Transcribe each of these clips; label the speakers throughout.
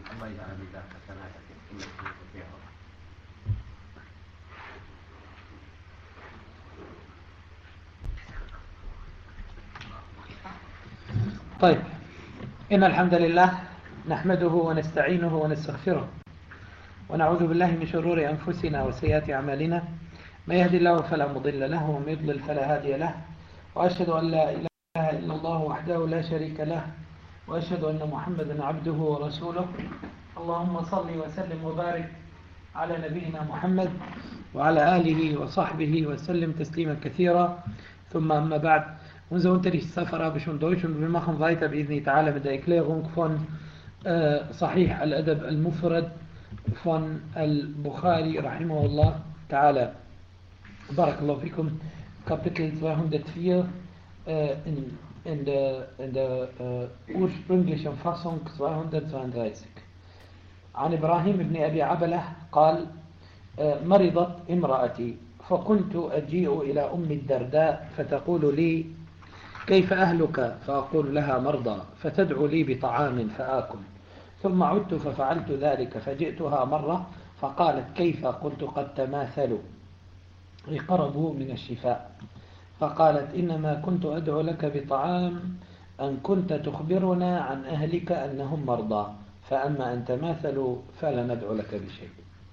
Speaker 1: الله يجعل ميزان حسناتك إنك تطيعه.
Speaker 2: طيب، إن الحمد لله نحمده ونستعينه ونستغفره ونعوذ بالله من شرور أنفسنا وسيئات أعمالنا، ما يهدي الله فلا مضل له ومن يضلل فلا هادي له، وأشهد أن لا إله إلا الله وحده لا شريك له، وأشهد أن محمدا عبده ورسوله. اللهم صل وسلم وبارك على نبينا محمد وعلى آله وصحبه وسلم تسليما كثيرا. ثم أما بعد. Unser Unterrichtssafar habe schon Deutsch und wir machen weiter بإذن تعالى mit der Erklärung von Sahih al-Adab al-Mufrad von al-Bukhari rahimahullah ta'ala. Barakallahu fikum, Kapitel 204 in der ursprünglichen Fassung 232. عن إبراهيم بن أبي عبلة قال: مرضت امرأتي فكنت أجيء إلى أم الدرداء فتقول لي: كيف أهلك؟ فأقول لها: مرضى، فتدعو لي بطعام فآكل. ثم عدت ففعلت ذلك فجئتها مرة فقالت: كيف؟ قلت: قد تماثلوا، قربوا من الشفاء. فقالت: إنما كنت أدعو لك بطعام أن كنت تخبرنا عن أهلك أنهم مرضى، فأما أن تماثلوا فلا ندعو لك بشيء.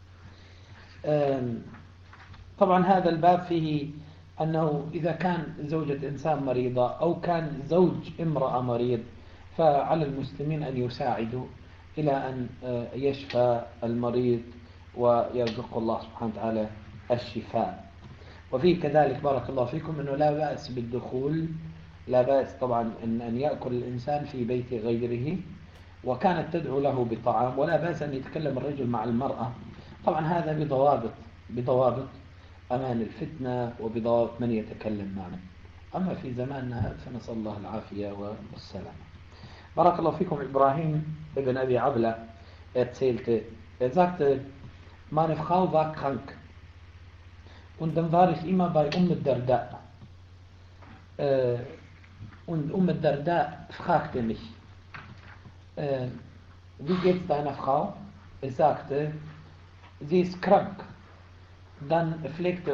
Speaker 2: طبعا هذا الباب فيه أنه إذا كان زوجة إنسان مريضة أو كان زوج امرأة مريض فعلى المسلمين أن يساعدوا إلى أن يشفى المريض ويرزق الله سبحانه وتعالى الشفاء. وفيه كذلك بارك الله فيكم أنه لا بأس بالدخول، لا بأس طبعا أن يأكل الإنسان في بيت غيره، وكانت تدعو له بطعام، ولا بأس أن يتكلم الرجل مع المرأة. طبعا هذا بضوابط أمان الفتنة وبضوابط من يتكلم معنا. أما في زماننا فنسأل الله العافية والسلام. بارك الله فيكم. Ibrahim ibn Abi Abla erzählte, er sagte: meine Frau war krank und dann war ich immer bei Darda. Und Darda fragte mich: wie geht's deiner Frau? Ich sagte: sie ist krank. Dann pflegte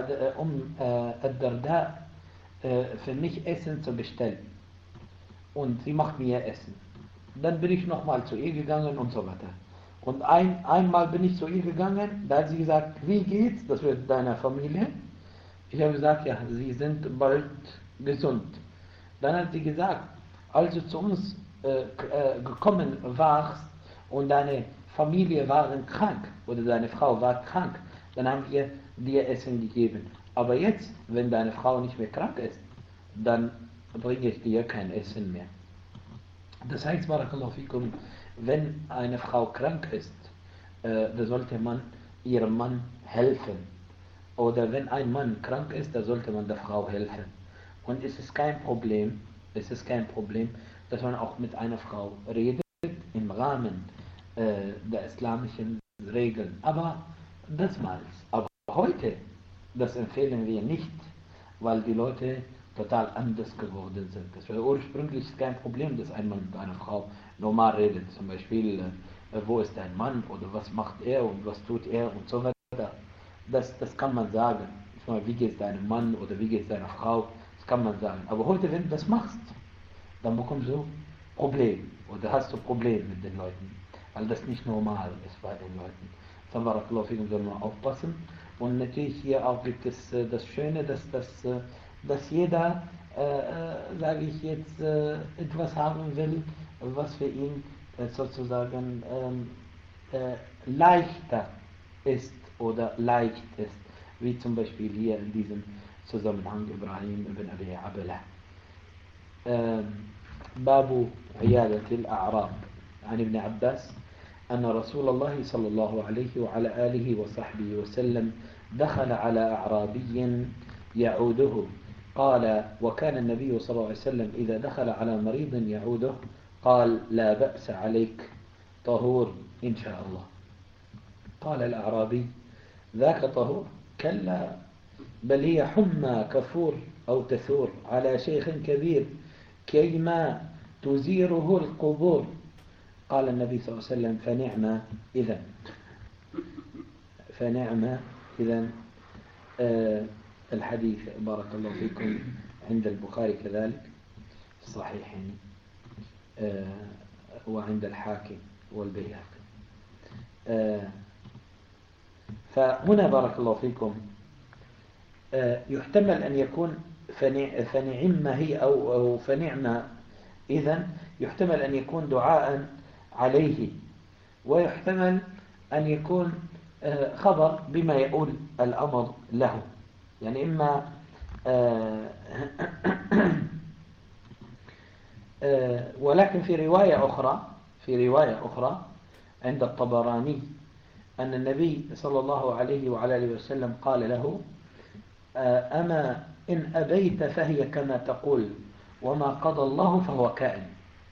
Speaker 2: Darda für mich Essen zu bestellen. Und sie macht mir Essen. Dann bin ich nochmal zu ihr gegangen und so weiter. Und einmal bin ich zu ihr gegangen, da hat sie gesagt: wie geht's? Das wird deiner Familie. Ich habe gesagt: ja, sie sind bald gesund. Dann hat sie gesagt: als du zu uns gekommen warst und deine Familie waren krank oder deine Frau war krank, dann haben wir dir Essen gegeben. Aber jetzt, wenn deine Frau nicht mehr krank ist, dann bringe ich dir kein Essen mehr. Das heißt, barakallahu fikum, wenn eine Frau krank ist, da sollte man ihrem Mann helfen. Oder wenn ein Mann krank ist, da sollte man der Frau helfen. Und es ist kein Problem, dass man auch mit einer Frau redet im Rahmen der islamischen Regeln. Aber heute, das empfehlen wir nicht, weil die Leute total anders geworden sind. Das war ursprünglich kein Problem, dass ein Mann mit einer Frau normal redet. Zum Beispiel, wo ist dein Mann oder was macht er und was tut er und so weiter. Das kann man sagen. Ich meine, wie geht es deinem Mann oder wie geht es deiner Frau? Das kann man sagen. Aber heute, wenn du das machst, dann bekommst du Probleme oder hast du Probleme mit den Leuten, weil das nicht normal ist bei den Leuten. Dann barakallahu fikum, soll man aufpassen. Und natürlich hier auch gibt es das Schöne, dass jeder, sage ich jetzt, etwas haben will, was für ihn sozusagen leichter ist oder leicht ist, wie zum Beispiel hier in diesem Zusammenhang Ibrahim ibn Abi Abla. باب عيادة الأعراب. عن ابن عباس أن رسول الله صلى الله عليه وعلى آله وصحبه وسلم دخل على أعرابي يعوده، قال: وكان النبي صلى الله عليه وسلم إذا دخل على مريض يعوده قال: لا بأس عليك، طهور إن شاء الله. قال الأعرابي: ذاك طهور؟ كلا، بل هي حمى كفور أو تثور على شيخ كبير كيما تزيره القبور. قال النبي صلى الله عليه وسلم فنعم إذن الحديث بارك الله فيكم عند البخاري كذلك في الصحيحين وعند الحاكم والبيهقي. فهنا بارك الله فيكم يحتمل أن يكون فنعم هي أو فنعم إذن يحتمل أن يكون دعاء عليه، ويحتمل أن يكون خبر بما يقول الأمر له، يعني إما ولكن في رواية أخرى عند الطبراني أن النبي صلى الله عليه وعلى آله وسلم قال له أما إن أبيت فهي كما تقول وما قضى الله فهو كائن.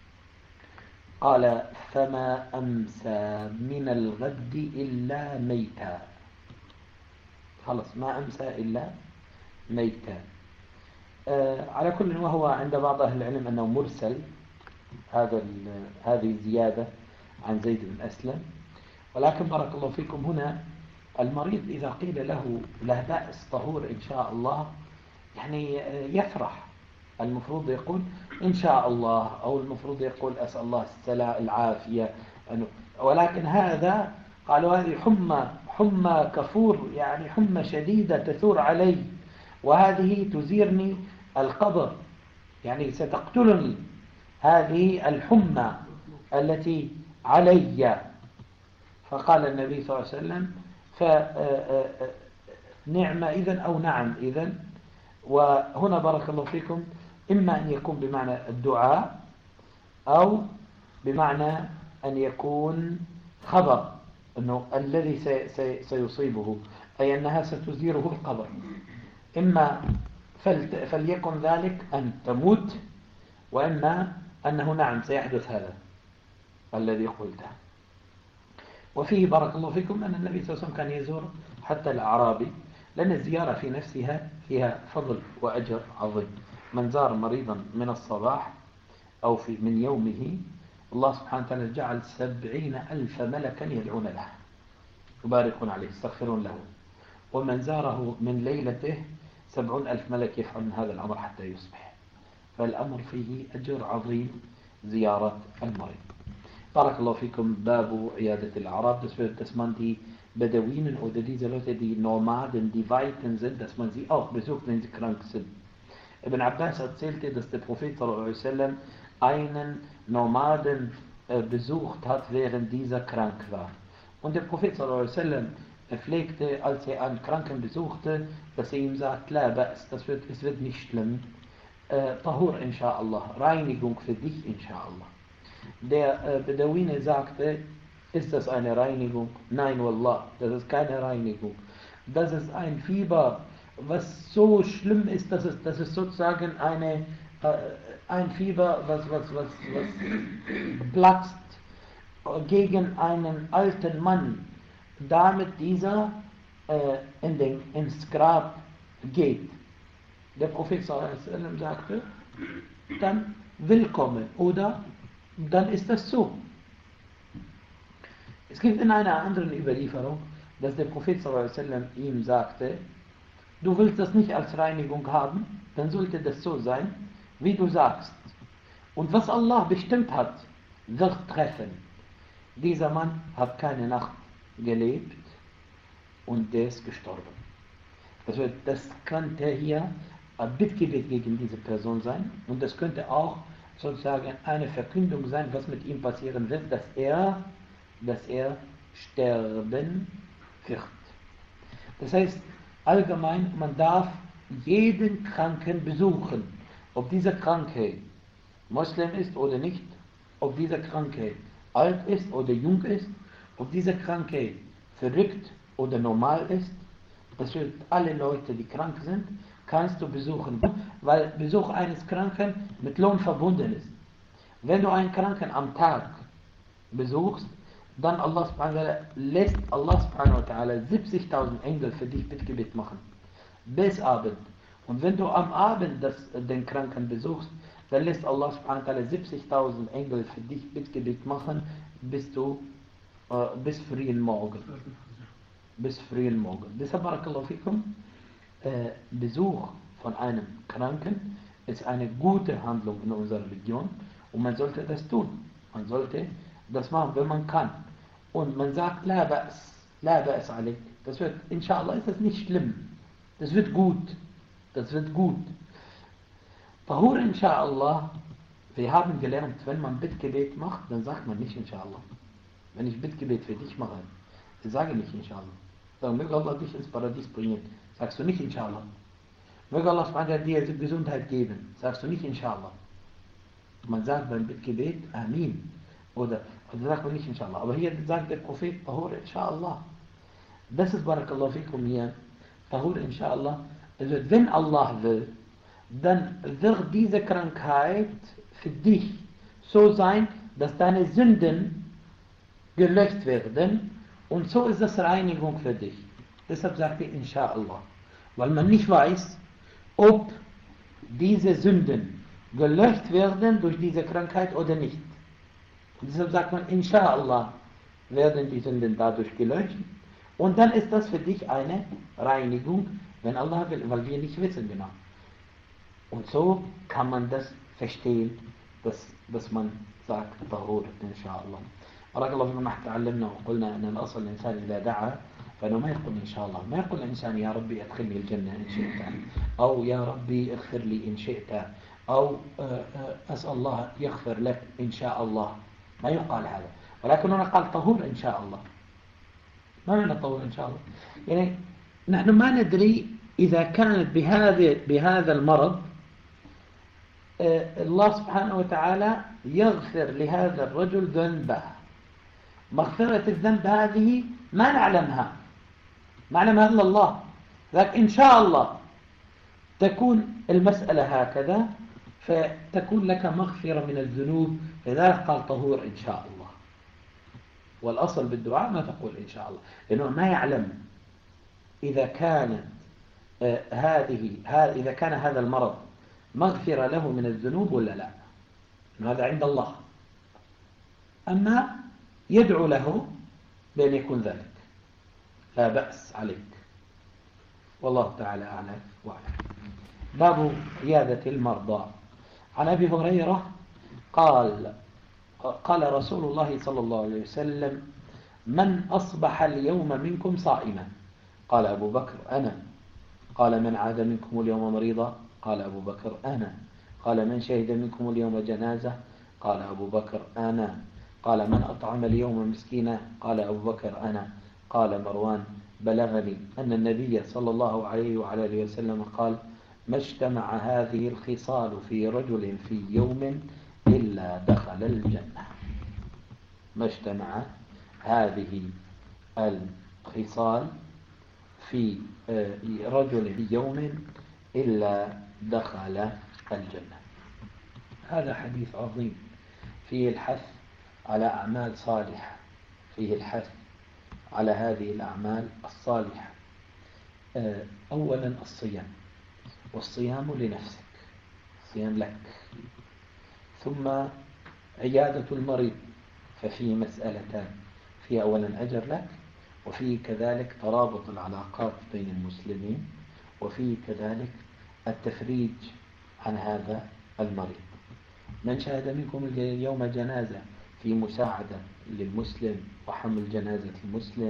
Speaker 2: قال فما أمسى من الغد إلا ميتا، خلص ما أمسى إلا ميتا. على كل، وهو عند بعض أهل العلم أنه مرسل، هذه زيادة عن زيد بن أسلم. ولكن بارك الله فيكم هنا المريض إذا قيل له لا بأس طهور إن شاء الله يعني يفرح، المفروض يقول إن شاء الله، أو المفروض يقول أسأل الله العافية. ولكن هذا قالوا هذه حمى كفور، يعني حمى شديدة تثور علي، وهذه تزيرني القبر، يعني ستقتلني هذه الحمى التي علي. فقال النبي صلى الله عليه وسلم فنعم إذن أو نعم إذن. وهنا بارك الله فيكم إما أن يكون بمعنى الدعاء أو بمعنى أن يكون خبر أنه الذي سيصيبه، أي أنها ستزيره القبر. إما فليكن ذلك أن تموت، وإما أنه نعم سيحدث هذا الذي قلته. وفيه بارك الله فيكم أن النبي صلى الله عليه وسلم كان يزور حتى الأعرابي، لأن الزيارة في نفسها فيها فضل وأجر عظيم. من زار مريضا من الصباح أو من يومه، الله سبحانه وتعالى جعل 70,000 ملكا يدعون له يباركون عليه يستغفرون له. ومن زاره من ليلته 70,000 ملك يفعلون هذا الأمر حتى يصبح. فالأمر فيه أجر عظيم زيارة المريض. بارك الله فيكم. باب عيادة الأعراب. dass man die Bedouinen oder diese Leute, die Nomaden, die Weiten sind, dass man sie auch besucht, wenn sie krank sind. Ibn Abbas erzählte, dass der Prophet sallallahu alaihi wasallam einen Nomaden besucht hat, während dieser krank war. Und der Prophet sallallahu alaihi wasallam pflegte, als er einen Kranken besuchte, dass er ihm sagt, la ba's, es wird nicht schlimm, Tahur insha'Allah, Reinigung für dich insha'Allah. Der Bedouine sagte, ist das eine Reinigung? Nein, Wallah, das ist keine Reinigung. Das ist ein Fieber, was so schlimm ist, dass es sozusagen ein Fieber, was platzt gegen einen alten Mann, damit dieser ins Grab geht. Der Prophet sallallahu alaihi wasallam sagte, dann willkommen, oder dann ist das so. Es gibt in einer anderen Überlieferung, dass der Prophet sallallahu alaihi wasallam ihm sagte, du willst das nicht als Reinigung haben, dann sollte das so sein, wie du sagst. Und was Allah bestimmt hat, wird treffen. Dieser Mann hat keine Nacht gelebt und der ist gestorben. Also das könnte hier ein Bittgebet gegen diese Person sein, und das könnte auch sozusagen eine Verkündung sein, was mit ihm passieren wird, dass er sterben wird. Das heißt, allgemein, man darf jeden Kranken besuchen, ob dieser Kranke Muslim ist oder nicht, ob dieser Kranke alt ist oder jung ist, ob dieser Kranke verrückt oder normal ist. Das für alle Leute, die krank sind, kannst du besuchen, weil Besuch eines Kranken mit Lohn verbunden ist. Wenn du einen Kranken am Tag besuchst, dann lässt Allah subhanahu wa ta'ala 70.000 Engel für dich Bittgebet machen. Bis Abend. Und wenn du am Abend den Kranken besuchst, dann lässt Allah subhanahu wa ta'ala 70.000 Engel für dich Bittgebet machen, bis frühen Morgen. Bis frühen Morgen. Deshalb, Barakallahu fikum, Besuch von einem Kranken ist eine gute Handlung in unserer Religion und man sollte das tun. Man sollte das machen, wenn man kann. Und man sagt, la ba'as alik. Das wird, inshallah, ist das nicht schlimm. Das wird gut. Das wird gut. Tahur, inshallah, wir haben gelernt, wenn man Bittgebet macht, dann sagt man nicht inshallah. Wenn ich Bittgebet für dich mache, ich sage nicht inshallah. Dann möge Allah dich ins Paradies bringen. Sagst du nicht inshallah. Möge Allah subhanahu dir Gesundheit geben. Sagst du nicht inshallah. Man sagt beim Bittgebet Amin. Oder sagt man nicht inshallah. Aber hier sagt der Prophet Tahur inshallah. Das ist Barakallahu fikum hier. Tahur inshallah. Also wenn Allah will, dann wird diese Krankheit für dich so sein, dass deine Sünden gelöscht werden und so ist das Reinigung für dich. Deshalb sagt er inshallah. Weil man nicht weiß, ob diese Sünden gelöscht werden durch diese Krankheit oder nicht. Und deshalb sagt man inshallah werden die Sünden dadurch gelöscht und dann ist das für dich eine Reinigung, wenn Allah will, weil wir nicht wissen genau. Und so kann man das verstehen, dass man sagt Tahur inshallah. بارك الله فيكم. نحن تعلمنا وقلنا أن الأصل الإنسان إذا دعا فإنه ما يقول إن شاء الله، ما يقول الإنسان يا ربي أدخلني الجنة إن شئت، أو يا ربي اغفر لي إن شئت، أو أسأل الله يغفر لك إن شاء الله. ما يقال هذا، ولكن هنا قال طهور إن شاء الله. ما معنى طهور إن شاء الله؟ يعني نحن ما ندري إذا كانت بهذا المرض الله سبحانه وتعالى يغفر لهذا الرجل ذنبه. مغفرة الذنب هذه ما نعلمها إلا الله، لكن إن شاء الله تكون المسألة هكذا فتكون لك مغفرة من الذنوب. لذلك قال طهور إن شاء الله. والأصل بالدعاء ما تقول إن شاء الله، لأنه ما يعلم إذا كان إذا كان هذا المرض مغفرة له من الذنوب ولا لا. هذا عند الله. أما يدعو له بأن يكون ذلك، لا بأس عليك. والله تعالى أعلم وأعلم. باب عيادة المرضى. عن أبي هريرة قال رسول الله صلى الله عليه وسلم: من أصبح اليوم منكم صائما؟ قال أبو بكر: أنا. قال: من عاد منكم اليوم مريضا؟ قال أبو بكر: أنا. قال: من شهد منكم اليوم جنازة؟ قال أبو بكر: أنا. قال: من أطعم اليوم مسكينا؟ قال أبو بكر: أنا. قال مروان: بلغني أن النبي صلى الله عليه وعلى آله وسلم قال: ما اجتمع هذه الخصال في رجل في يوم إلا دخل الجنة. ما اجتمع هذه الخصال في رجل في يوم إلا دخل الجنة. هذا حديث عظيم فيه الحث على أعمال صالحة، فيه الحث على هذه الأعمال الصالحة. أولا الصيام، والصيام لنفسك، الصيام لك. ثم عيادة المريض، ففيه مسألتان: فيه أولا أجر لك، وفيه كذلك ترابط العلاقات بين المسلمين، وفيه كذلك التفريج عن هذا المريض. من شهد منكم اليوم جنازة، في مساعدة للمسلم وحمل جنازة المسلم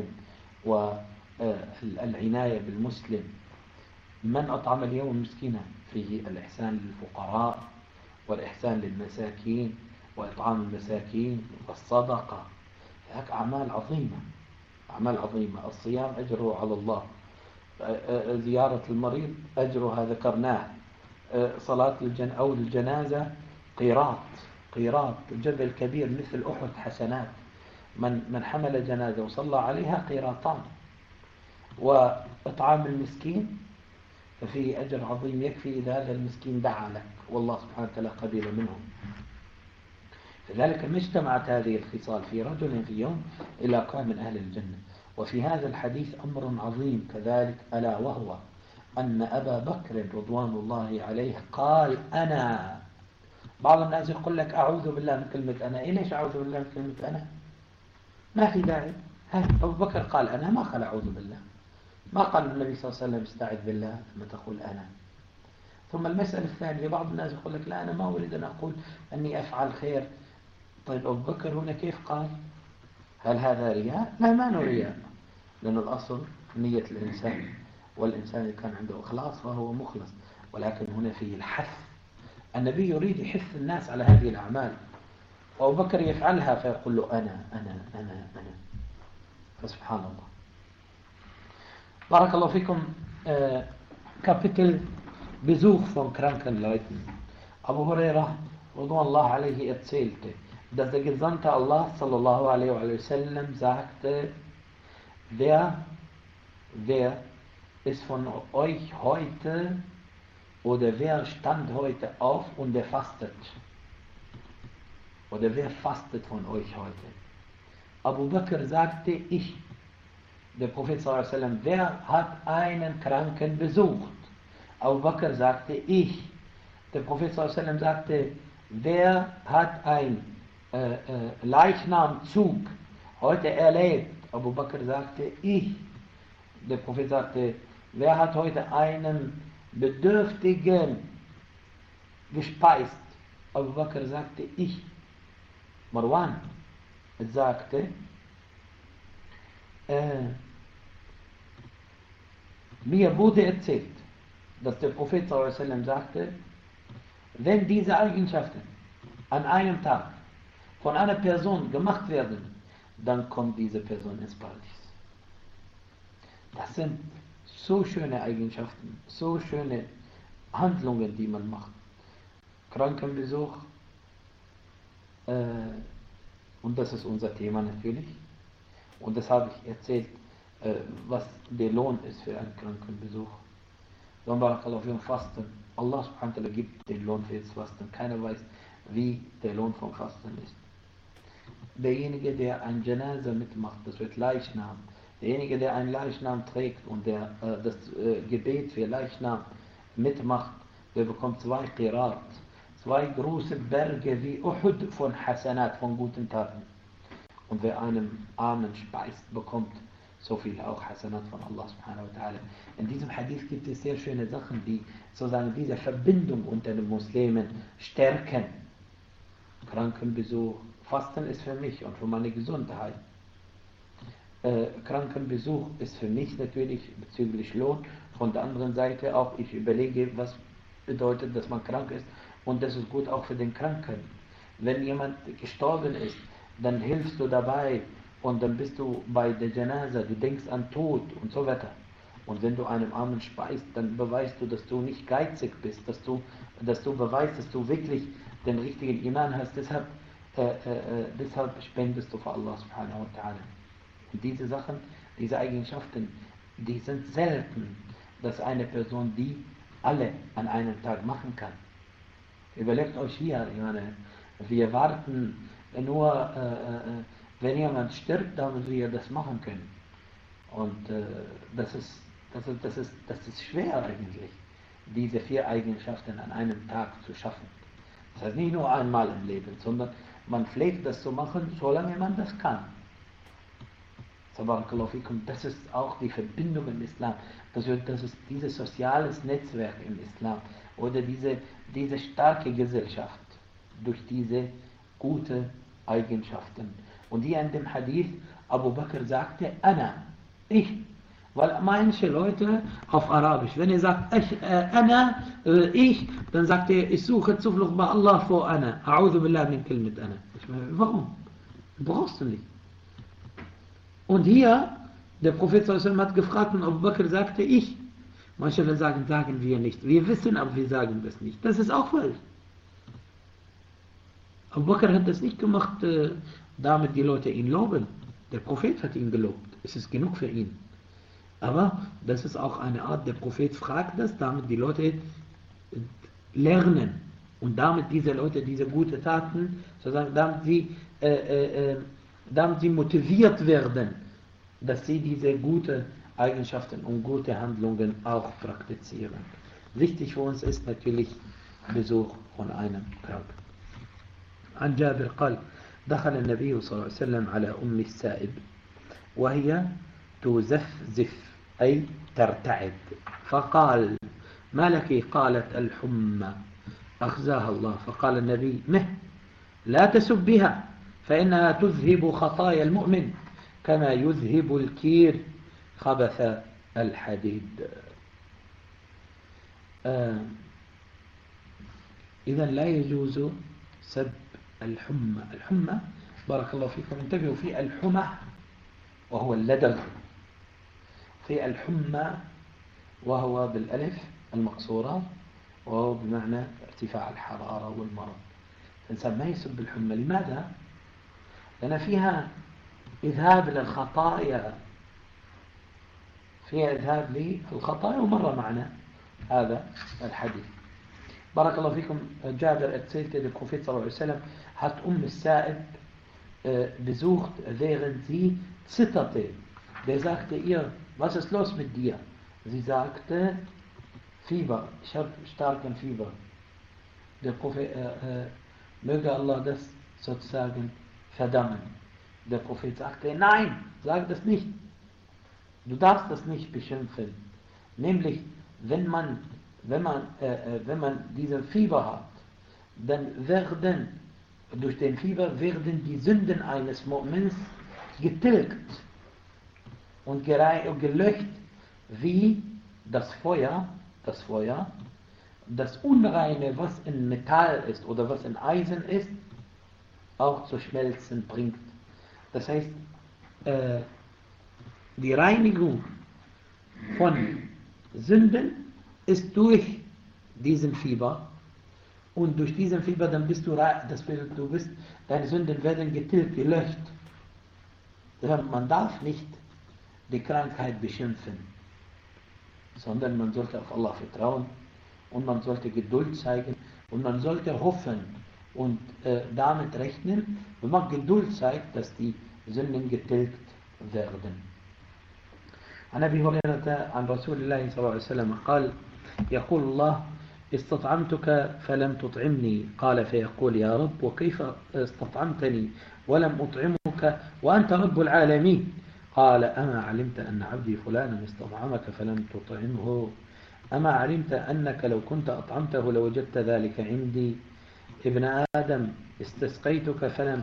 Speaker 2: والعناية بالمسلم. من أطعم اليوم مسكينا، فيه الإحسان للفقراء والإحسان للمساكين وإطعام المساكين والصدقة. هناك أعمال عظيمة، أعمال عظيمة. الصيام أجره على الله، زيارة المريض أجرها ذكرناه، صلاة الجنازة قيراط جبل كبير مثل أحد حسنات. من حمل جنازة وصلى عليها قيراطان. وإطعام المسكين ففيه أجر عظيم، يكفي إذا هذا المسكين دعا لك والله سبحانه وتعالى قبل منهم. لذلك ما اجتمعت هذه الخصال في رجل في يوم إلا كان من أهل الجنة. وفي هذا الحديث أمر عظيم كذلك، ألا وهو أن أبا بكر رضوان الله عليه قال: أنا. بعض الناس يقول لك أعوذ بالله من كلمة أنا. ليش أعوذ بالله من كلمة أنا؟ ما في داعي. أبو بكر قال أنا، ما قال أعوذ بالله، ما قال النبي صلى الله عليه وسلم استعذ بالله ثم تقول أنا. ثم المسألة الثانية، بعض الناس يقول لك لا أنا ما أريد أن أقول أني أفعل خير. طيب أبو بكر هنا كيف قال؟ هل هذا رياء؟ لا، ما نوع رياء، لأن الأصل نية الإنسان، والإنسان إذا كان عنده إخلاص فهو مخلص. ولكن هنا فيه الحث، النبي يريد يحث الناس على هذه الأعمال، وأبو بكر يفعلها فيقول له أنا أنا أنا أنا. فسبحان الله. بارك الله فيكم. Kapitel Besuch von kranken Leuten. Abu Huraira radhiyallahu anhu erzählte, dass der Gesandte Allah sallallahu alaihi wasallam sagte, wer ist von euch heute oder wer stand heute auf und der fastet? Oder wer fastet von euch heute? Abu Bakr sagte, ich. Der Prophet sallallahu alaihi wasallam, wer hat einen Kranken besucht? Abu Bakr sagte, ich. Der Prophet sallallahu alaihi wasallam sagte, wer hat einen Leichnamzug heute erlebt? Abu Bakr sagte, ich. Der Prophet sagte, wer hat heute einen Bedürftigen gespeist? Abu Bakr sagte, ich. Marwan sagte, mir wurde erzählt, dass der Prophet sallallahu alaihi wasallam sagte, wenn diese Eigenschaften an einem Tag von einer Person gemacht werden, dann kommt diese Person ins Paradies. Das sind so schöne Eigenschaften, so schöne Handlungen, die man macht. Krankenbesuch, und das ist unser Thema natürlich. Und das habe ich erzählt, was der Lohn ist für einen Krankenbesuch. Dann barakallahu fikum, Fasten. Allah subhanahu wa ta'ala gibt den Lohn für das Fasten. Keiner weiß, wie der Lohn vom Fasten ist. Derjenige, der ein Janaza mitmacht, das wird Leichnam. Derjenige, der einen Leichnam trägt und der das Gebet für Leichnam mitmacht, der bekommt 2 Qirat. 2 große Berge wie Uhud von Hasanat, von guten Taten. Und wer einem Armen speist, bekommt so viel auch Hasanat von Allah subhanahu wa ta'ala. In diesem Hadith gibt es sehr schöne Sachen, die sozusagen diese Verbindung unter den Muslimen stärken. Krankenbesuch, Fasten ist für mich und für meine Gesundheit. Krankenbesuch ist für mich natürlich bezüglich Lohn. Von der anderen Seite auch, ich überlege, was bedeutet, dass man krank ist, und das ist gut auch für den Kranken. Wenn jemand gestorben ist, dann hilfst du dabei und dann bist du bei der Janaza, du denkst an Tod und so weiter. Und wenn du einem Armen speist, dann beweist du, dass du nicht geizig bist, dass du beweist, dass du wirklich den richtigen Iman hast. Deshalb spendest du für Allah subhanahu wa ta'ala. Und diese Sachen, diese Eigenschaften, die sind selten, dass eine Person die alle an einem Tag machen kann. Überlegt euch hier, ich meine, wir warten nur, wenn jemand stirbt, damit wir das machen können. Und das ist schwer eigentlich, diese 4 Eigenschaften an einem Tag zu schaffen. Das heißt nicht nur einmal im Leben, sondern man pflegt das zu machen, solange man das kann. Das ist auch die Verbindung im Islam. Das ist dieses soziales Netzwerk im Islam oder diese starke Gesellschaft durch diese gute Eigenschaften. Und hier in dem Hadith, Abu Bakr sagte, Ana, ich. Weil manche Leute auf Arabisch, wenn er sagt, Ana, ich, dann sagt er, ich suche Zuflucht bei Allah vor Ana. A'udhu billah min kalmat Ana. Ich meine, warum? Brauchst du nicht. Und hier, der Prophet sallallahu alaihi wasallam hat gefragt und Abu Bakr sagte, ich. Manche Leute sagen wir nicht. Wir wissen, aber wir sagen das nicht. Das ist auch falsch. Abu Bakr hat das nicht gemacht, damit die Leute ihn loben. Der Prophet hat ihn gelobt. Es ist genug für ihn. Aber das ist auch eine Art, der Prophet fragt das, damit die Leute lernen. Und damit diese Leute diese guten Taten, sozusagen, damit sie motiviert werden, dass sie diese guten Eigenschaften und gute Handlungen auch praktizieren. Wichtig für uns ist natürlich Besuch von einem Kranken. عن جابر قال دخل النبي صلى الله عليه وسلم على أم السائب وهي تزفزف أي ترتعد، فقال: ما لك؟ قالت: الحمى أخزاها الله. فقال النبي: لا تسبها، فإنها تذهب خطايا المؤمن كما يذهب الكير خبث الحديد. إذا لا يجوز سب الحمى. الحمى بارك الله فيكم انتبهوا، في الحمى وهو اللدغ، في الحمى وهو بالألف المقصورة وهو بمعنى ارتفاع الحرارة والمرض. الإنسان ما يسب الحمى. لماذا؟ لأن فيها إذهاب للخطايا، فيها إذهاب للخطايا، ومر معنا هذا الحديث. بارك الله فيكم. Jabir erzählte, der Prophet sallallahu hat Saib besucht, während sie zitterte. Der sagte ihr: was ist los mit dir? Sie sagte: Fieber, ich habe starken Fieber. Der Prophet, möge Allah das sozusagen verdammen. Der Prophet sagte: nein, sag das nicht. Du darfst das nicht beschimpfen. Nämlich, wenn man diesen Fieber hat, dann durch den Fieber werden die Sünden eines Mu'mins getilgt und gelöscht, wie das Feuer, das Unreine, was in Metall ist oder was in Eisen ist, auch zu schmelzen bringt. Das heißt, die Reinigung von Sünden ist durch diesen Fieber, und durch diesen Fieber dann deine Sünden werden getilgt, gelöscht. Man darf nicht die Krankheit beschimpfen, sondern man sollte auf Allah vertrauen und man sollte Geduld zeigen und man sollte hoffen und damit rechnen, wenn man Geduld zeigt, dass die Sünden getilgt werden. عن أبي هريرة عن رسول الله صلى الله عليه وسلم قال: يقول الله: استطعمتك فلم تطعمني. قال فيقول: يا رب وكيف استطعمتني ولم أطعمك وأنت رب العالمين؟ قال: أما علمت أن عبدي فلانا استطعمك فلم تطعمه؟ أما علمت أنك لو كنت أطعمته لوجدت ذلك عندي؟ ابن آدم استسقيتك فلم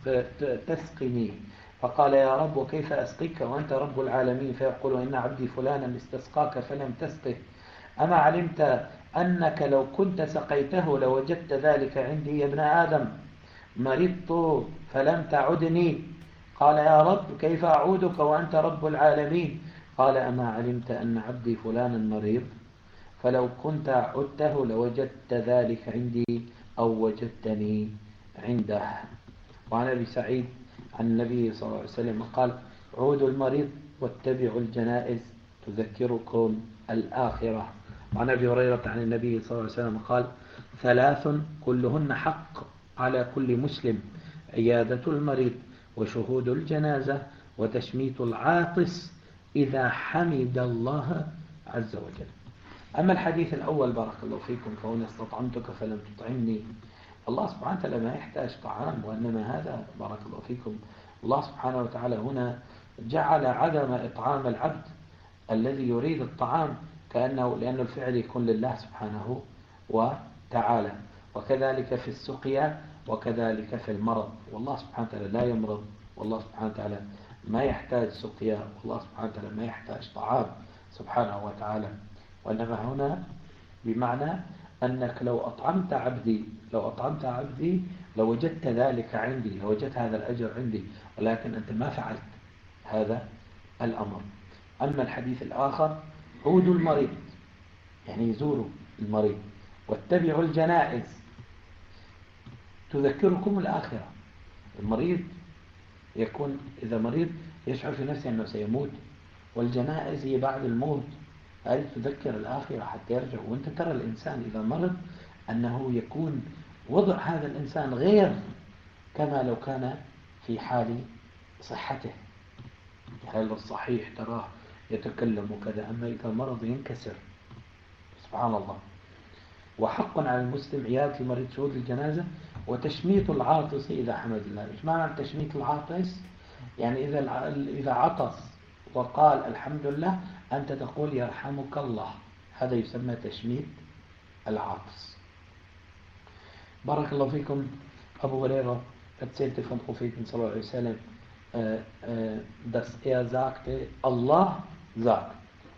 Speaker 2: تسقني. فقال: يا رب وكيف أسقيك وأنت رب العالمين؟ فيقول: إن عبدي فلانا استسقاك فلم تسقه. أما علمت أنك لو كنت سقيته لوجدت ذلك عندي؟ يا ابن آدم مرضت فلم تعدني. قال: يا رب كيف أعودك وأنت رب العالمين؟ قال: أما علمت أن عبدي فلانا مريض فلو كنت عدته لوجدت ذلك عندي أو وجدتني عنده. وعن أبي سعيد عن النبي صلى الله عليه وسلم قال: عودوا المريض واتبعوا الجنائز تذكركم الآخرة. وعن أبي هريرة عن النبي صلى الله عليه وسلم قال: ثلاث كلهن حق على كل مسلم: عيادة المريض وشهود الجنازة وتشميت العاطس إذا حمد الله عز وجل. أما الحديث الأول بارك الله فيكم، فهنا استطعمتك فلم تطعمني. الله سبحانه وتعالى ما يحتاج طعام، وإنما هذا بارك الله فيكم الله سبحانه وتعالى هنا جعل عدم إطعام العبد الذي يريد الطعام لأن الفعل يكون لله سبحانه وتعالى، وكذلك في السقيا وكذلك في المرض. والله سبحانه وتعالى لا يمرض، والله سبحانه وتعالى ما يحتاج سقيا، والله سبحانه وتعالى ما يحتاج طعام سبحانه وتعالى. وإنما هنا بمعنى أنك لو أطعمت عبدي لوجدت ذلك عندي، لوجدت هذا الأجر عندي، ولكن أنت ما فعلت هذا الأمر. أما الحديث الآخر: عودوا المريض، يعني يزوروا المريض، واتبعوا الجنائز تذكركم الآخرة. المريض يكون إذا مريض يشعر في نفسه أنه سيموت، والجنائز هي بعد الموت، هذه تذكر الآخرة حتى يرجع. وانت ترى الإنسان إذا مرض أنه يكون وضع هذا الإنسان غير كما لو كان في حال صحته. حال الصحيح تراه يتكلم وكذا، أما إذا مرض ينكسر، سبحان الله. وحق على المسلم عيادة المريض، شهود الجنازة، وتشميت العاطس إذا حمد الله. إيش معنى تشميت العاطس؟ يعني إذا عطس وقال الحمد لله أنت تقول يرحمك الله، هذا يسمى تشميت العاطس. بارك الله فيكم. Abu Huraira erzählte vom Propheten sallallahu alaihi wasallam, dass er sagte, Allah sagt,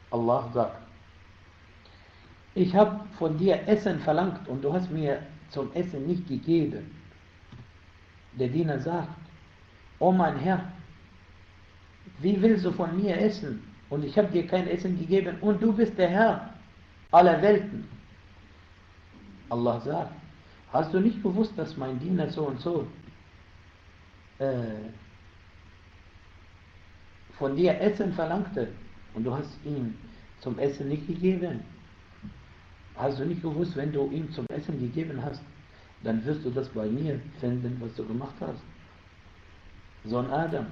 Speaker 2: ich habe von dir Essen verlangt und du hast mir zum Essen nicht gegeben. Der Diener sagt, oh mein Herr, wie willst du von mir essen? Und ich habe dir kein Essen gegeben und du bist der Herr aller Welten. Allah sagt, hast du nicht gewusst, dass mein Diener so und so von dir Essen verlangte und du hast ihm zum Essen nicht gegeben? Hast du nicht gewusst, wenn du ihm zum Essen gegeben hast, dann wirst du das bei mir finden, was du gemacht hast? Sohn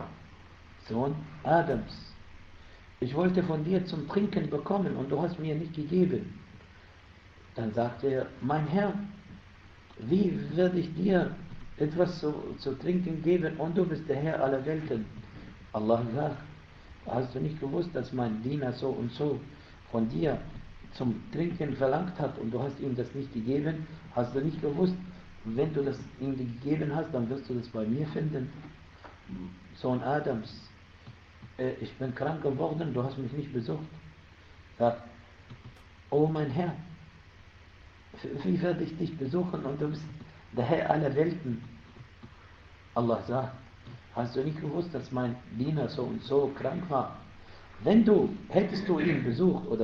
Speaker 2: Adams, ich wollte von dir zum Trinken bekommen und du hast mir nicht gegeben. Dann sagte er, mein Herr, wie werde ich dir etwas zu trinken geben und du bist der Herr aller Welten? Allah sagt, hast du nicht gewusst, dass mein Diener so und so von dir zum Trinken verlangt hat und du hast ihm das nicht gegeben? Hast du nicht gewusst, wenn du das ihm gegeben hast, dann wirst du das bei mir finden? Sohn Adams, ich bin krank geworden, du hast mich nicht besucht. Sagt, oh mein Herr, wie werde ich dich besuchen und du bist der Herr aller Welten? Allah sagt, hast du nicht gewusst, dass mein Diener so und so krank war? Hättest du ihn besucht oder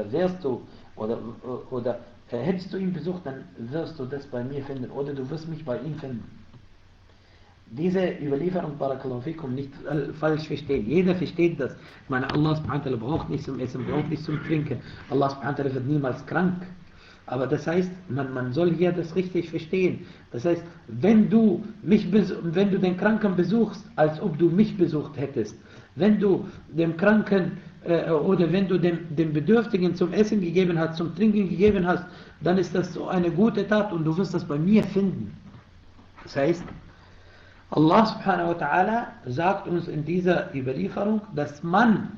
Speaker 2: hättest du ihn besucht, dann wirst du das bei mir finden oder du wirst mich bei ihm finden. Diese Überlieferung, Barakallahu fikum, nicht falsch verstehen. Jeder versteht das. Ich meine, Allah subhanahu wa ta'ala braucht nicht zum Essen, braucht nicht zum Trinken. Allah subhanahu wa ta'ala wird niemals krank. Aber das heißt, man soll hier das richtig verstehen. Das heißt, wenn du den Kranken besuchst, als ob du mich besucht hättest, wenn du dem Kranken oder wenn du dem Bedürftigen zum Essen gegeben hast, zum Trinken gegeben hast, dann ist das so eine gute Tat und du wirst das bei mir finden. Das heißt, Allah subhanahu wa ta'ala sagt uns in dieser Überlieferung, dass man,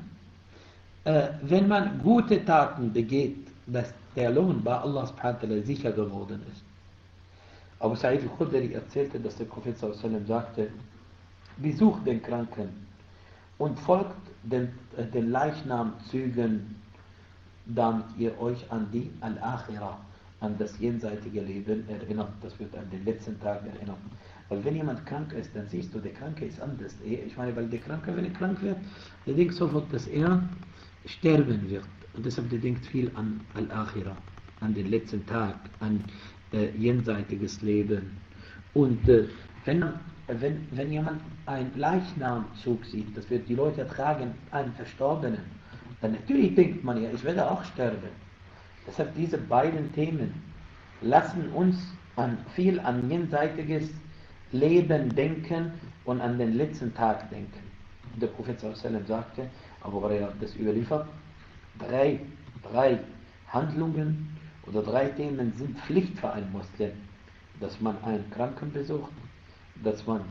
Speaker 2: wenn man gute Taten begeht, dass der Lohn bei Allah subhanahu wa ta'ala sicher geworden ist. Abu Sa'id al-Khudri erzählte, dass der Prophet sallallahu alaihi wasallam sagte, besucht den Kranken und folgt den Leichnamzügen, damit ihr euch an die Al-Akhirah, an das jenseitige Leben erinnert. Das wird an den letzten Tag erinnert. Weil wenn jemand krank ist, dann siehst du, der Kranke ist anders. Ich meine, weil der Kranke, wenn er krank wird, der denkt sofort, dass er sterben wird. Und deshalb der denkt viel an Al-Akhirah, an den letzten Tag, an jenseitiges Leben. Und wenn jemand einen Leichnamzug sieht, das wird die Leute tragen, einen Verstorbenen, dann natürlich denkt man ja, ich werde auch sterben. Deshalb diese beiden Themen lassen uns viel an jenseitiges Leben denken und an den letzten Tag denken. Der Prophet sallallahu alaihi wasallam sagte, Abu Huraira hat das überliefert, drei Handlungen oder 3 Themen sind Pflicht für einen Muslim. Dass man einen Kranken besucht, dass man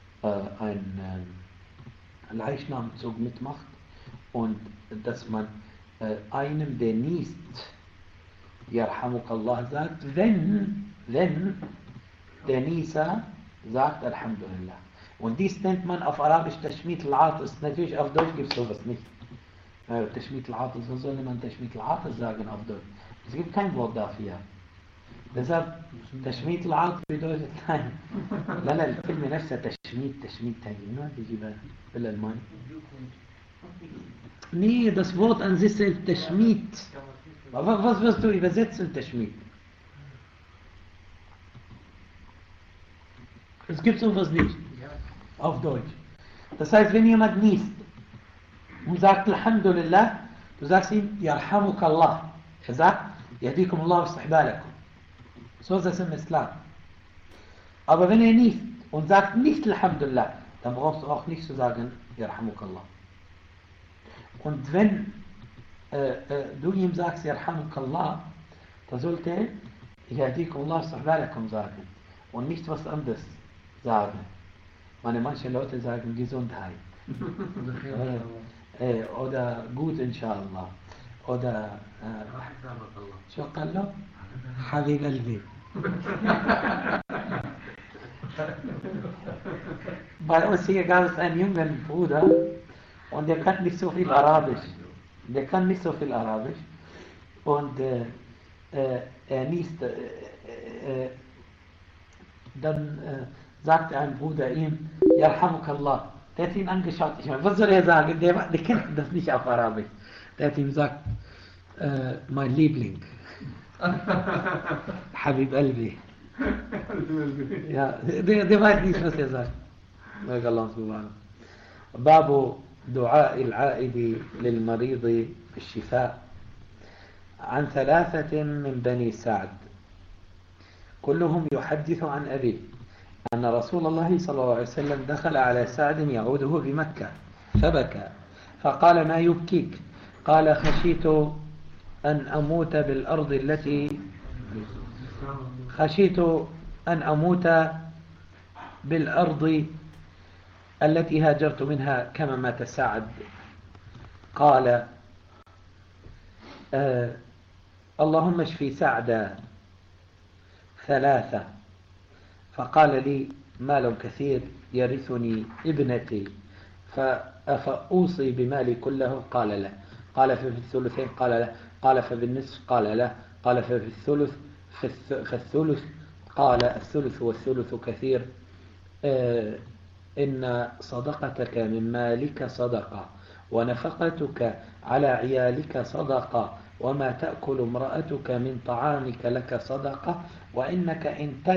Speaker 2: einen Leichnamzug mitmacht und dass man einem, der niest, Yarhamukallah sagt, wenn der Nieser sagt Alhamdulillah. Und dies nennt man auf Arabisch Tashmit al-Atis. Natürlich auf Deutsch gibt es sowas nicht. Tashmit al-Atis, was soll man Tashmit al-Atis sagen auf Deutsch? Es gibt kein Wort dafür. Deshalb, Tashmit al-Atis bedeutet nein. لا الكلمة نفسها تشميت هاي تيجي بالألماني. Nee, das Wort an sich ist Tashmit. Was wirst du übersetzen, Tashmit? Es gibt sowas nicht. Auf Deutsch. Das heißt, wenn jemand niest und sagt Alhamdulillah, du sagst ihm Yarhamukallah. Er sagt Yahdikum Allah wa istihbalakum. So ist das im Islam. Aber wenn er niest und sagt nicht Alhamdulillah, dann brauchst du auch nicht zu sagen Yarhamukallah. Und wenn du ihm sagst Yarhamukallah, dann sollte Yahdikum Allah wa istihbalakum sagen. und nicht was anderes sagen. Manche Leute sagen Gesundheit. oder gut inshallah. oder شو قال له؟ حبيب قلبي. Bei uns hier gab es einen jungen Bruder und der kann nicht so viel Arabisch. Und er niest. Dann sagte ein Bruder ihm, Yarhamukallah. Der hat ihn angeschaut. Ich meine, was soll er sagen? Der kennt das nicht auf Arabisch. Der hat ihm gesagt, mein Liebling. Habib Albi. Ja, der weiß nicht, was er sagt. باب دعاء العائد للمريض بالشفاء عن 3 من بني سعد كلهم يحدث عن أبيه أن رسول الله صلى الله عليه وسلم دخل على سعد يعوده بمكة فبكى فقال ما يبكيك؟ قال خشيت أن أموت بالأرض التي هاجرت منها كما مات سعد. قال اللهم اشفي سعدا 3. فقال لي مال كثير يرثني ابنتي فأوصي بمالي كله؟ قال لا. قال ففي الثلثين؟ قال لا. قال فبالنصف؟ قال لا. قال ففي الثلث؟ قال الثلث والثلث كثير. إن صدقتك من مالك صدقة ونفقتك على عيالك صدقة وما تأكل امرأتك من طعامك لك صدقة وإنك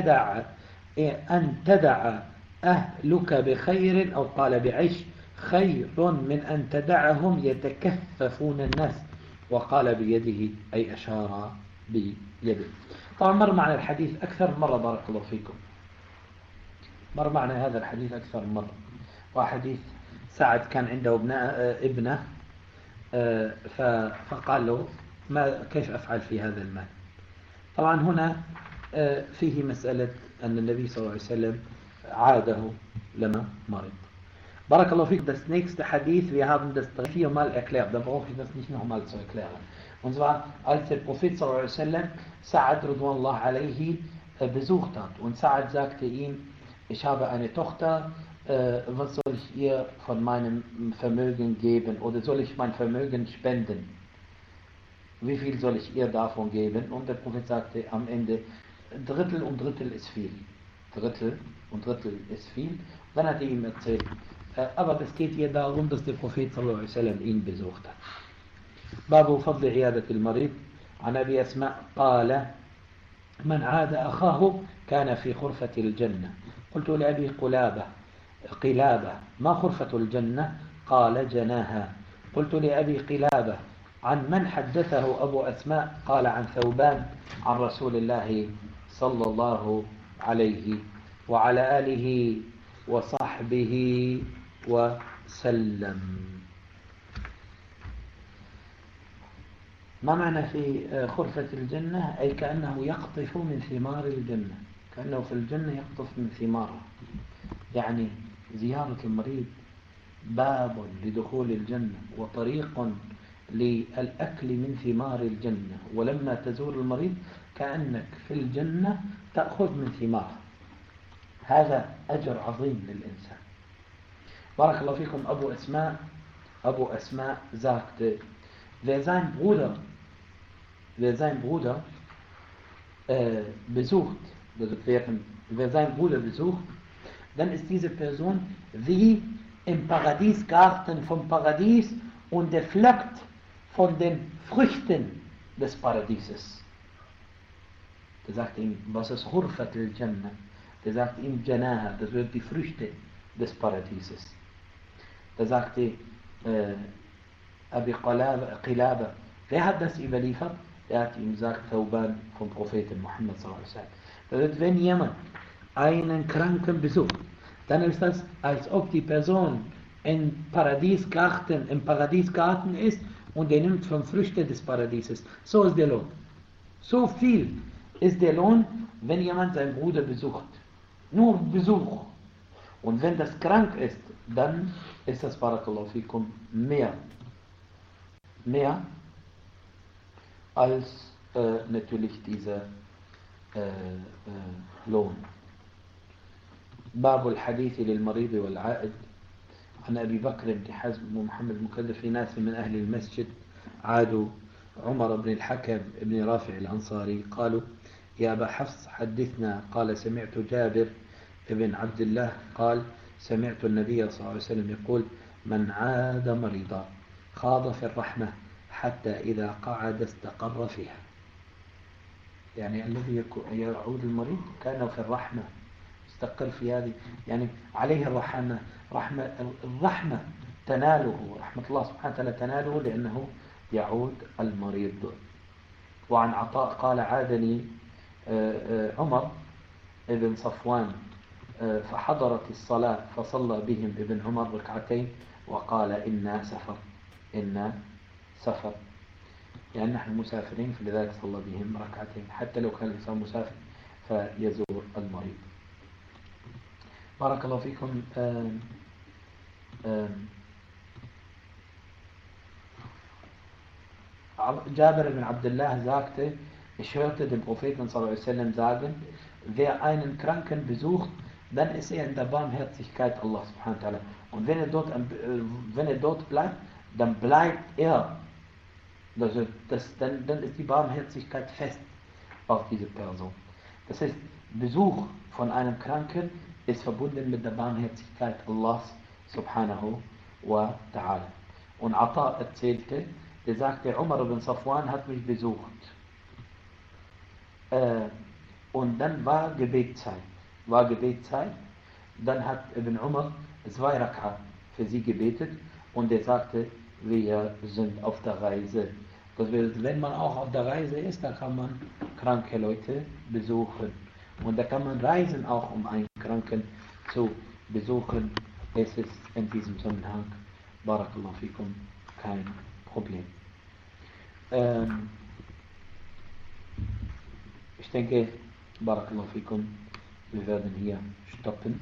Speaker 2: أن تدع أهلك بخير أو قال بعيش خير من أن تدعهم يتكففون الناس. وقال بيده أي أشار بيده. طبعا مر معنا الحديث أكثر مرة بارك الله فيكم. مر معنا هذا الحديث أكثر من مرة. وحديث سعد كان عنده ابنه فقال له كيف أفعل في هذا المال. طبعا هنا فيه مسألة أن النبي صلى الله عليه وسلم عاده لما مرض. بارك الله فيك. Das nächste Hadith, wir haben das 3-4 Mal erklärt, da brauche ich das nicht nochmal zu erklären. Und zwar, als der Prophet sallallahu alaihi wasallam Sa'ad radhiyallahu alaihi besucht hat und Sa'ad sagte ihm, ich habe eine Tochter, was soll ich ihr von meinem Vermögen geben oder soll ich mein Vermögen spenden? Wie viel soll ich ihr davon geben? Und der Prophet sagte am Ende, Drittel und Drittel ist viel. Drittel und Drittel ist viel. Dann hat er ihm erzählt. Aber das geht hier darum, dass der Prophet sallallahu alaihi wasallam ihn besucht hat. باب فضل عيادة المريض. عن أبي أسماء قال من عاد أخاه كان في خرفة الجنة. قلت لأبي قلابة ما خرفة الجنة؟ قال جناها. قلت لأبي قلابة عن من حدثه أبو أسماء؟ قال عن ثوبان عن رسول الله صلى الله عليه وعلى آله وصحبه وسلم. ما معنى في خرفة الجنة؟ أي كأنه يقطف من ثمار الجنة، كأنه في الجنة يقطف من ثمارها. يعني زيارة المريض باب لدخول الجنة وطريق للأكل من ثمار الجنة. ولما تزور المريض كأنك في الجنة تأخذ من ثمار. هذا أجر عظيم للإنسان. بارك الله فيكم. أبو أسماء sagte, wer sein Bruder besucht, wer seinen Bruder besucht, dann ist diese Person wie im Paradiesgarten vom Paradies und der pflückt von den Früchten des Paradieses. Der sagt ihm, was ist Khurfat al-Jannah? Der sagt ihm Janaha, das wird die Früchte des Paradieses. Da sagte Abi Qilaba, wer hat das überliefert? Er hat ihm gesagt, Thawban vom Propheten Muhammad sallallahu alaihi wasallam. Das heißt, wenn jemand einen Kranken besucht, dann ist das, als ob die Person im Paradiesgarten ist und er nimmt von Früchten des Paradieses. So ist der Lohn. So viel ist der Lohn, wenn jemand seinen Bruder besucht. Nur Besuch. Und wenn das krank ist, dann ist das Barakallahu fikum mehr als natürlich dieser Lohn. باب الحديث للمريض والعائد. عن أبي بكر بن حزم ومحمد المكلف في ناس من أهل المسجد عادوا عمر بن الحكم بن رافع الأنصاري قالوا يا أبا حفص حدثنا. قال سمعت جابر بن عبد الله قال سمعت النبي صلى الله عليه وسلم يقول من عاد مريضا خاض في الرحمة حتى إذا قعد استقر فيها. يعني الذي يعود المريض كان في الرحمة استقر في هذه، يعني عليه الرحمة تناله، رحمة الله سبحانه وتعالى تناله لأنه يعود المريض. وعن عطاء قال عادني عمر بن صفوان فحضرت الصلاة فصلى بهم ابن عمر ركعتين وقال إنا سفر، يعني نحن مسافرين فلذلك صلى بهم ركعتين، حتى لو كان الإنسان مسافر فيزور المريض. بارك الله فيكم. Jabir ibn Abdullah sagte, ich hörte den Propheten sallallahu sagen, wer einen Kranken besucht, dann ist er in der Barmherzigkeit Allah subhanahu wa ta'ala. Und wenn er dort bleibt, dann bleibt er. Also dann ist die Barmherzigkeit fest auf diese Person. Das heißt, Besuch von einem Kranken ist verbunden mit der Barmherzigkeit Allahs subhanahu wa ta'ala. Und Ata erzählte, der sagte, Umar ibn Safwan hat mich besucht. Und dann war Gebetszeit. Dann hat Ibn Umar 2 Rak'a für sie gebetet und er sagte, wir sind auf der Reise. Das bedeutet, wenn man auch auf der Reise ist, dann kann man kranke Leute besuchen. Und da kann man reisen auch, um einen Kranken zu besuchen. Es ist in diesem Zusammenhang, Barakallahu fikum, kein Problem. Ich denke, Barakallahu fikum, wir werden hier stoppen,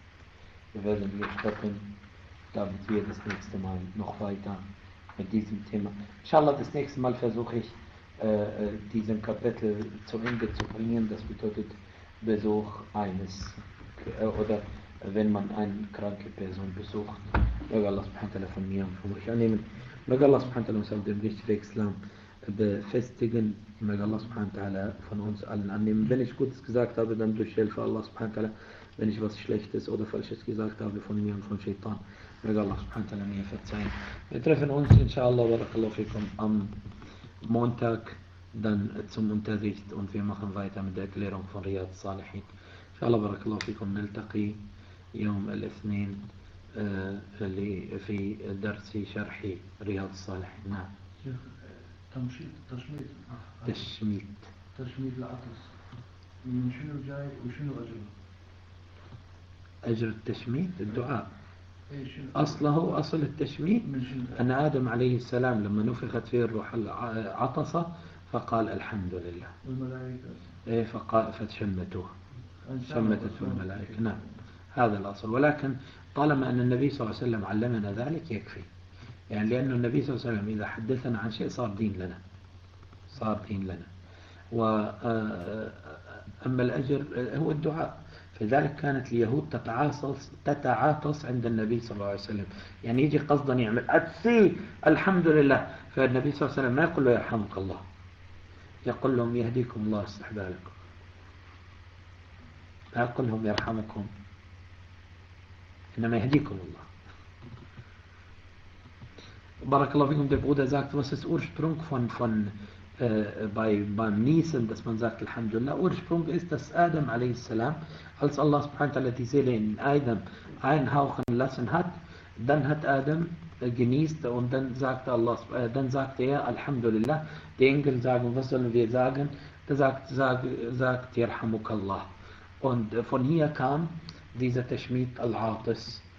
Speaker 2: damit wir das nächste Mal noch weiter mit diesem Thema. Inshallah, das nächste Mal versuche ich, diesen Kapitel zu Ende zu bringen. Das bedeutet Besuch eines, oder wenn man eine kranke Person besucht. Möge Allah subhanahu wa ta'ala von mir und von euch annehmen. Möge Allah subhanahu wa ta'ala uns auf dem richtigen Weg Islam befestigen. Möge Allah subhanahu wa ta'ala von uns allen annehmen. Wenn ich Gutes gesagt habe, dann durch Hilfe Allah subhanahu wa ta'ala. Wenn ich was Schlechtes oder Falsches gesagt habe von mir und von Shaitan, möge Allah subhanahu wa ta'ala mir verzeihen. Wir treffen uns inshallah barakallahu fikum am Montag dann zum Unterricht und wir machen weiter mit der Erklärung von Riyad Salihin. Inshallah barakallahu fikum نلتقي يوم الاثنين في درس شرح رياض الصالحين. نعم.
Speaker 3: تشميت العطس من شنو جاي وشنو أجره؟
Speaker 2: أجر التشميت الدعاء. أصل التشميت أن آدم عليه السلام لما نفخت فيه الروح عطس فقال الحمد لله، والملائكة فشمتوه، شمتته الملائكة. نعم، هذا الأصل. ولكن طالما أن النبي صلى الله عليه وسلم علمنا ذلك يكفي، يعني لأن النبي صلى الله عليه وسلم إذا حدثنا عن شيء صار دين لنا. أما الأجر هو الدعاء. فلذلك كانت اليهود تتعاطس عند النبي صلى الله عليه وسلم، يعني يجي قصدا يعمل أتسي الحمد لله، فالنبي صلى الله عليه وسلم ما يقول له يرحمك الله، يقول لهم يهديكم الله يصلح بالكم، لا يقول لهم يرحمكم، إنما يهديكم الله. Barakallahu fikum, der Bruder sagt, was ist Ursprung von beim Niesen, dass man sagt Alhamdulillah. Ursprung ist, dass Adam a.s., als Allah subhanahu wa ta'ala die Seele in Adam einhauchen lassen hat, dann hat Adam genießt und dann sagte er Alhamdulillah. Die Engel sagen, was sollen wir sagen? Da sagt Yarhamukallah. Und von hier kam dieser Tashmit al-Atis.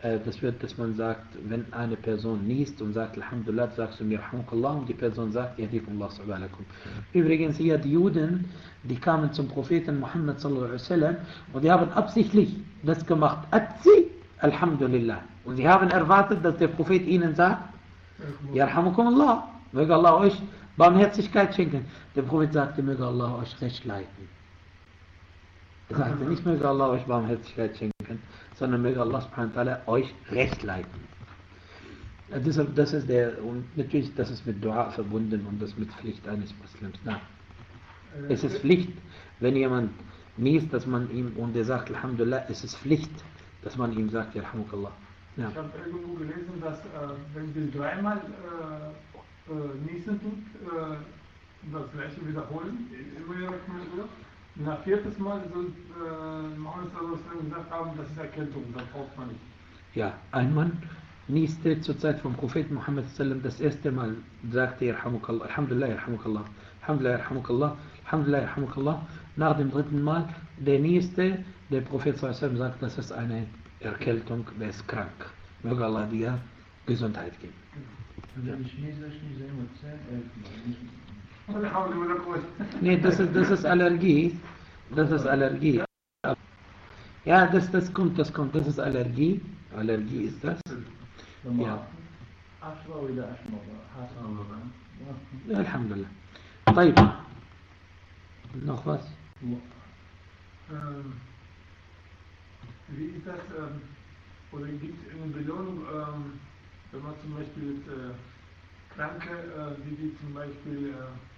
Speaker 2: das wird, dass man sagt, wenn eine Person niest und sagt Alhamdulillah, sagst du mir Rahmukallah und die Person sagt Yahdikumullah subhanakum. Übrigens hier die Juden, die kamen zum Propheten Muhammad sallallahu alaihi wasallam und die haben absichtlich das gemacht. Atzi Alhamdulillah. Und sie haben erwartet, dass der Prophet ihnen sagt, Yarhamukumullah, möge Allah euch Barmherzigkeit schenken. Der Prophet sagte, möge Allah euch Recht leiten. Er sagte nicht, möge Allah euch Barmherzigkeit schenken, sondern möge Allah subhanahu wa ta'ala euch Recht leiten. Das ist und natürlich, das ist mit Dua verbunden und das mit Pflicht eines Muslims. Nein. Es ist Pflicht, wenn jemand niest, dass man ihm, und er sagt Alhamdulillah, es ist Pflicht, dass man ihm sagt, Yarhamukallah. Ja.
Speaker 4: Ich habe irgendwo gelesen, dass wenn wir dreimal niesen tut, das gleiche wiederholen, nach viertes Mal soll Mohammed gesagt haben, das ist Erkältung, das braucht man nicht.
Speaker 2: Ja, ein Mann nieste zur Zeit vom Propheten Muhammad das erste Mal, sagte Yarhamukallah, Alhamdulillah, Yarhamukallah, Alhamdulillah, Yarhamukallah, Alhamdulillah, Yarhamukallah. Nach dem dritten Mal, der nieste, der Prophet sagt, das ist eine Erkältung, der ist krank. Möge Allah dir Gesundheit geben.
Speaker 3: Wenn ich niese immer 10, 11 Mal.
Speaker 2: Nee, das ist Allergie. Das ist Allergie. Ja, das kommt. Das ist Allergie. Allergie ist das. Ja. Alhamdulillah. طيب. Noch was?
Speaker 4: Wie ist das, oder gibt es eine Belohnung, wenn man zum Beispiel Kranke, die zum Beispiel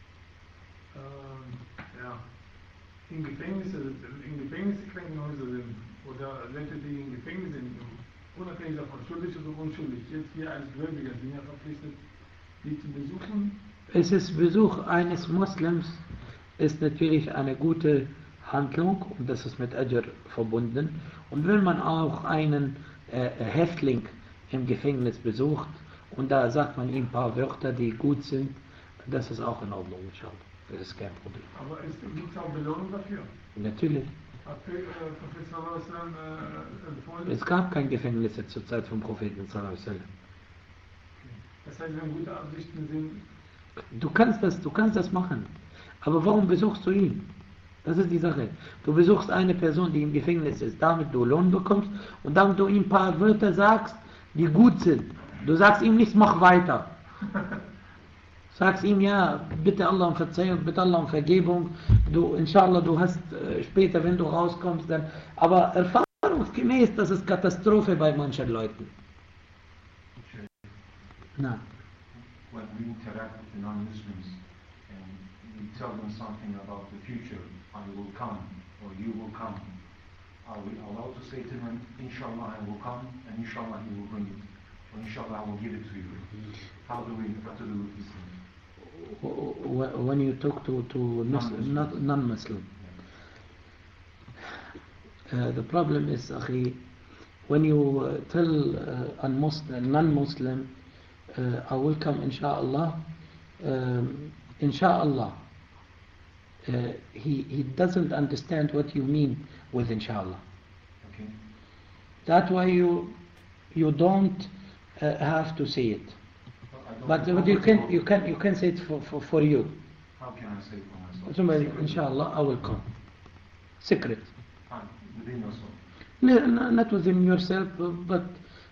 Speaker 4: in Gefängnisse Krankenhäuser sind, oder Leute, die in Gefängnis sind, unabhängig davon, schuldig oder unschuldig, jetzt wir als Gläubiger sind ja verpflichtet, die zu besuchen?
Speaker 2: Es ist Besuch eines Muslims, ist natürlich eine gute Handlung und das ist mit Ajr verbunden. Und wenn man auch einen Häftling im Gefängnis besucht und da sagt man ihm ein paar Wörter, die gut sind, das ist auch in Ordnung, inshallah. Das ist kein Problem.
Speaker 4: Aber gibt es auch Belohnung dafür?
Speaker 2: Natürlich.
Speaker 4: Hat Prophet sallallahu empfohlen?
Speaker 2: Es gab kein Gefängnis zur Zeit vom Propheten sallallahu alaihi wasallam.
Speaker 4: Das heißt, wenn gute Absichten sind...
Speaker 2: Du kannst das machen. Aber warum besuchst du ihn? Das ist die Sache. Du besuchst eine Person, die im Gefängnis ist, damit du Lohn bekommst und damit du ihm ein paar Wörter sagst, die gut sind. Du sagst ihm nicht, mach weiter. Sagst ihm, ja, bitte Allah um Verzeihung, bitte Allah um Vergebung. Inshallah, du hast später, wenn du rauskommst, dann. Aber erfahrungsgemäß, das ist Katastrophe bei manchen Leuten. Na.
Speaker 1: When we interact with the non-Muslims and we tell them something about the future, I will come, or you will come, are we allowed to say to them, inshallah I will come, and inshallah he will bring it, or inshallah I will give it to you? How do we have to do with these things?
Speaker 2: When you talk to non-Muslim, the problem is, akhi, when you tell a non-Muslim, I will come inshallah, inshallah, he doesn't understand what you mean with inshallah.
Speaker 1: Okay.
Speaker 2: That way you don't have to say it. But you can say it for you.
Speaker 1: How can I say it for myself?
Speaker 2: Somebody, inshallah, I will come. Secret.
Speaker 1: Within yourself?
Speaker 2: No, not within yourself, but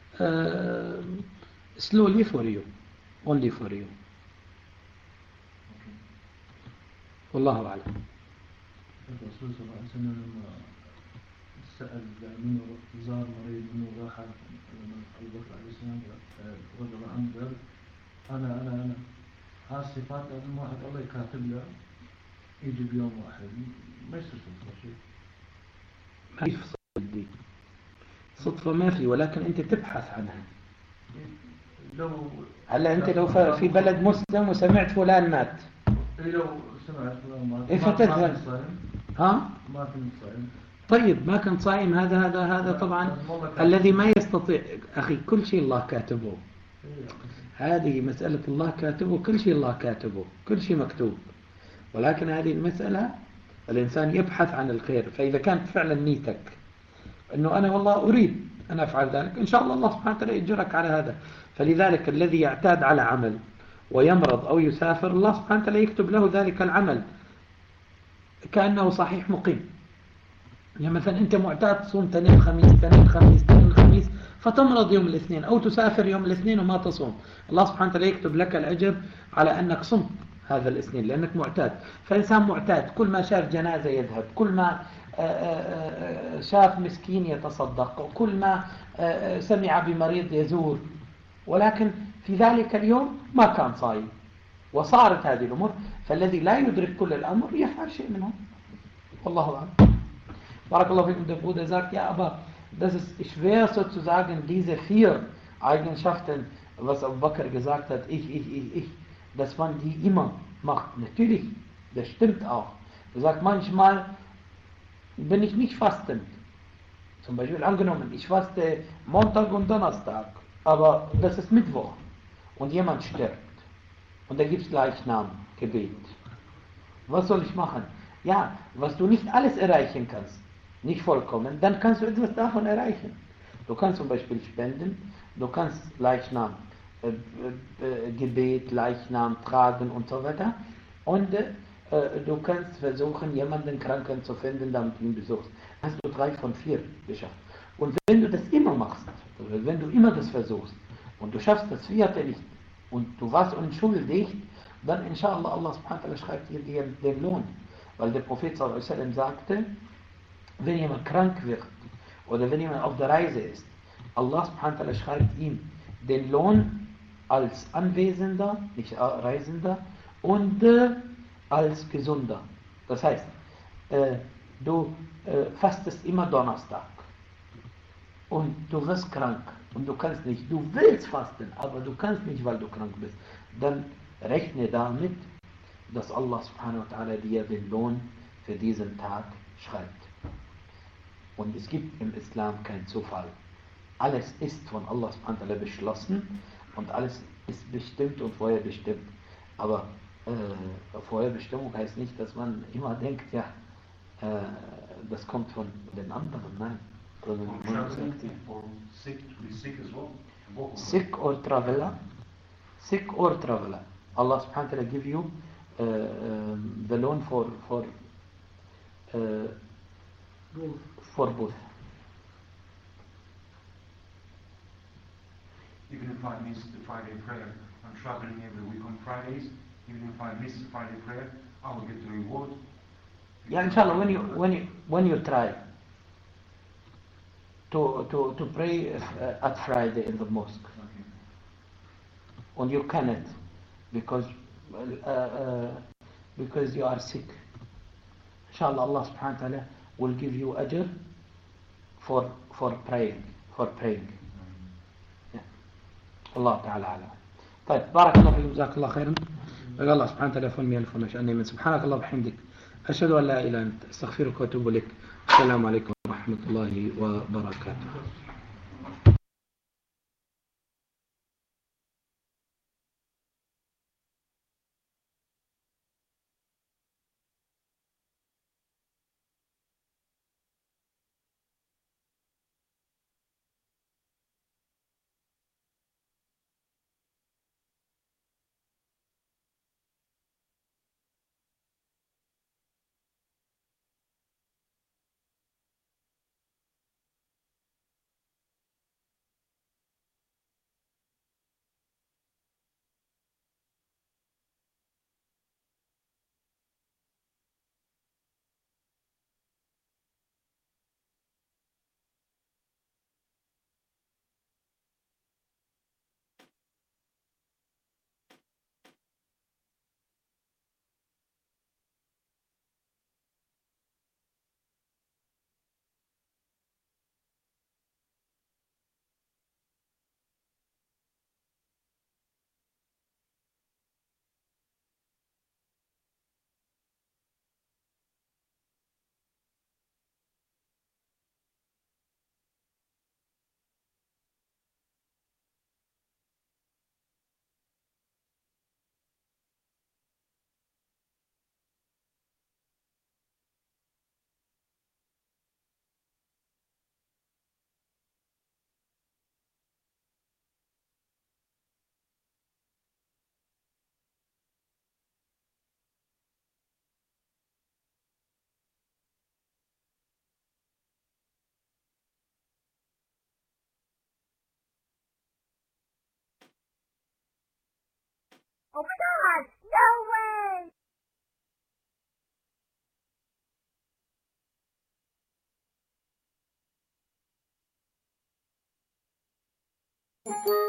Speaker 2: slowly for you. Only for you.
Speaker 1: Okay.
Speaker 2: والله أعلم.
Speaker 3: الرسول صلى الله عليه وسلم لما سأل منه زار مريض منه راح أبو بكر عليه السلام رجل عنده أنا هالصفات لازم واحد الله يكاتب له يجي بيوم واحد ما يصير شيء.
Speaker 2: ما في صدفة ما في، ولكن أنت تبحث عنها. هلا أنت لو في بلد مسلم وسمعت فلان مات.
Speaker 3: لو سمعت فلان مات.
Speaker 2: فتذهب. ها؟
Speaker 3: ما كنت صائم.
Speaker 2: طيب ما كنت صائم، هذا طبعا الذي ما يستطيع. أخي كل شيء الله كاتبه. هذه مسألة الله كاتبه، كل شيء الله كاتبه، كل شيء مكتوب. ولكن هذه المسألة الإنسان يبحث عن الخير. فإذا كانت فعلا نيتك أنه أنا والله أريد أنا أفعل ذلك، إن شاء الله سبحانه وتعالى يجرك على هذا. فلذلك الذي يعتاد على عمل ويمرض أو يسافر، الله سبحانه وتعالى يكتب له ذلك العمل كأنه صحيح مقيم. يعني مثلا أنت معتاد تصوم تنين خميس تنين خميس تنين خميس، فتمرض يوم الاثنين أو تسافر يوم الاثنين وما تصوم، الله سبحانه وتعالى يكتب لك الأجر على أنك صمت هذا الاثنين لأنك معتاد. فإنسان معتاد كل ما شاف جنازة يذهب، كل ما شاف مسكين يتصدق، كل ما سمع بمريض يزور، ولكن في ذلك اليوم ما كان صايم وصارت هذه الأمور. فالذي لا يدرك كل الأمر يفعل شيء منهم، والله أعلم. Barakallahu fikum, der Bruder sagt, ja, aber das ist schwer sozusagen, diese 4 Eigenschaften, was Abu Bakr gesagt hat, ich, dass man die immer macht. Natürlich, das stimmt auch. Er sagt, manchmal bin ich nicht fastend. Zum Beispiel angenommen, ich faste Montag und Donnerstag, aber das ist Mittwoch und jemand stirbt und da gibt es Leichnamgebet. Was soll ich machen? Ja, was du nicht alles erreichen kannst, nicht vollkommen, dann kannst du etwas davon erreichen. Du kannst zum Beispiel spenden, du kannst Leichnam, Gebet, Leichnam tragen und so weiter, und du kannst versuchen, jemanden Kranken zu finden, damit du ihn besuchst. Hast du 3 von 4 geschafft. Und wenn du das immer machst, also wenn du immer das versuchst und du schaffst das 4. nicht und du warst unschuldig, dann inshallah Allah subhanahu wa ta'ala schreibt dir den Lohn. Weil der Prophet sallallahu alaihi wasallam sagte, wenn jemand krank wird oder wenn jemand auf der Reise ist, Allah subhanahu wa ta'ala schreibt ihm den Lohn als Anwesender, nicht Reisender, und als Gesunder. Das heißt, du fastest immer Donnerstag und du wirst krank und du kannst nicht, du willst fasten, aber du kannst nicht, weil du krank bist, dann rechne damit, dass Allah subhanahu wa ta'ala dir den Lohn für diesen Tag schreibt. Und es gibt im Islam keinen Zufall. Alles ist von Allah subhanahu wa ta'ala beschlossen und alles ist bestimmt und vorher bestimmt. Aber Vorherbestimmung heißt nicht, dass man immer denkt, ja, das kommt von den anderen. Nein. Sick or traveler. Sick or traveler. Allah subhanahu wa ta'ala give you the loan for both.
Speaker 1: Even if I miss the Friday prayer, I'm traveling every week on Fridays. Even if I miss the Friday prayer, I will get the reward.
Speaker 2: Yeah, inshallah, when you try to pray at Friday in the mosque,
Speaker 1: Okay.
Speaker 2: and you cannot because you are sick, inshallah Allah subhanahu wa ta'ala will give you ajr for praying. Yeah. Allah ta'ala ala. طيب بارك الله فيكم جزاك الله خيرا. قال الله سبحانه وتعالى فلم يلف ونشأني من سبحانك الله وبحمدك أشهد أن لا إله إلا أنت أستغفرك وأتوب إليك. السلام عليكم ورحمة الله وبركاته.
Speaker 5: Oh my God! No way!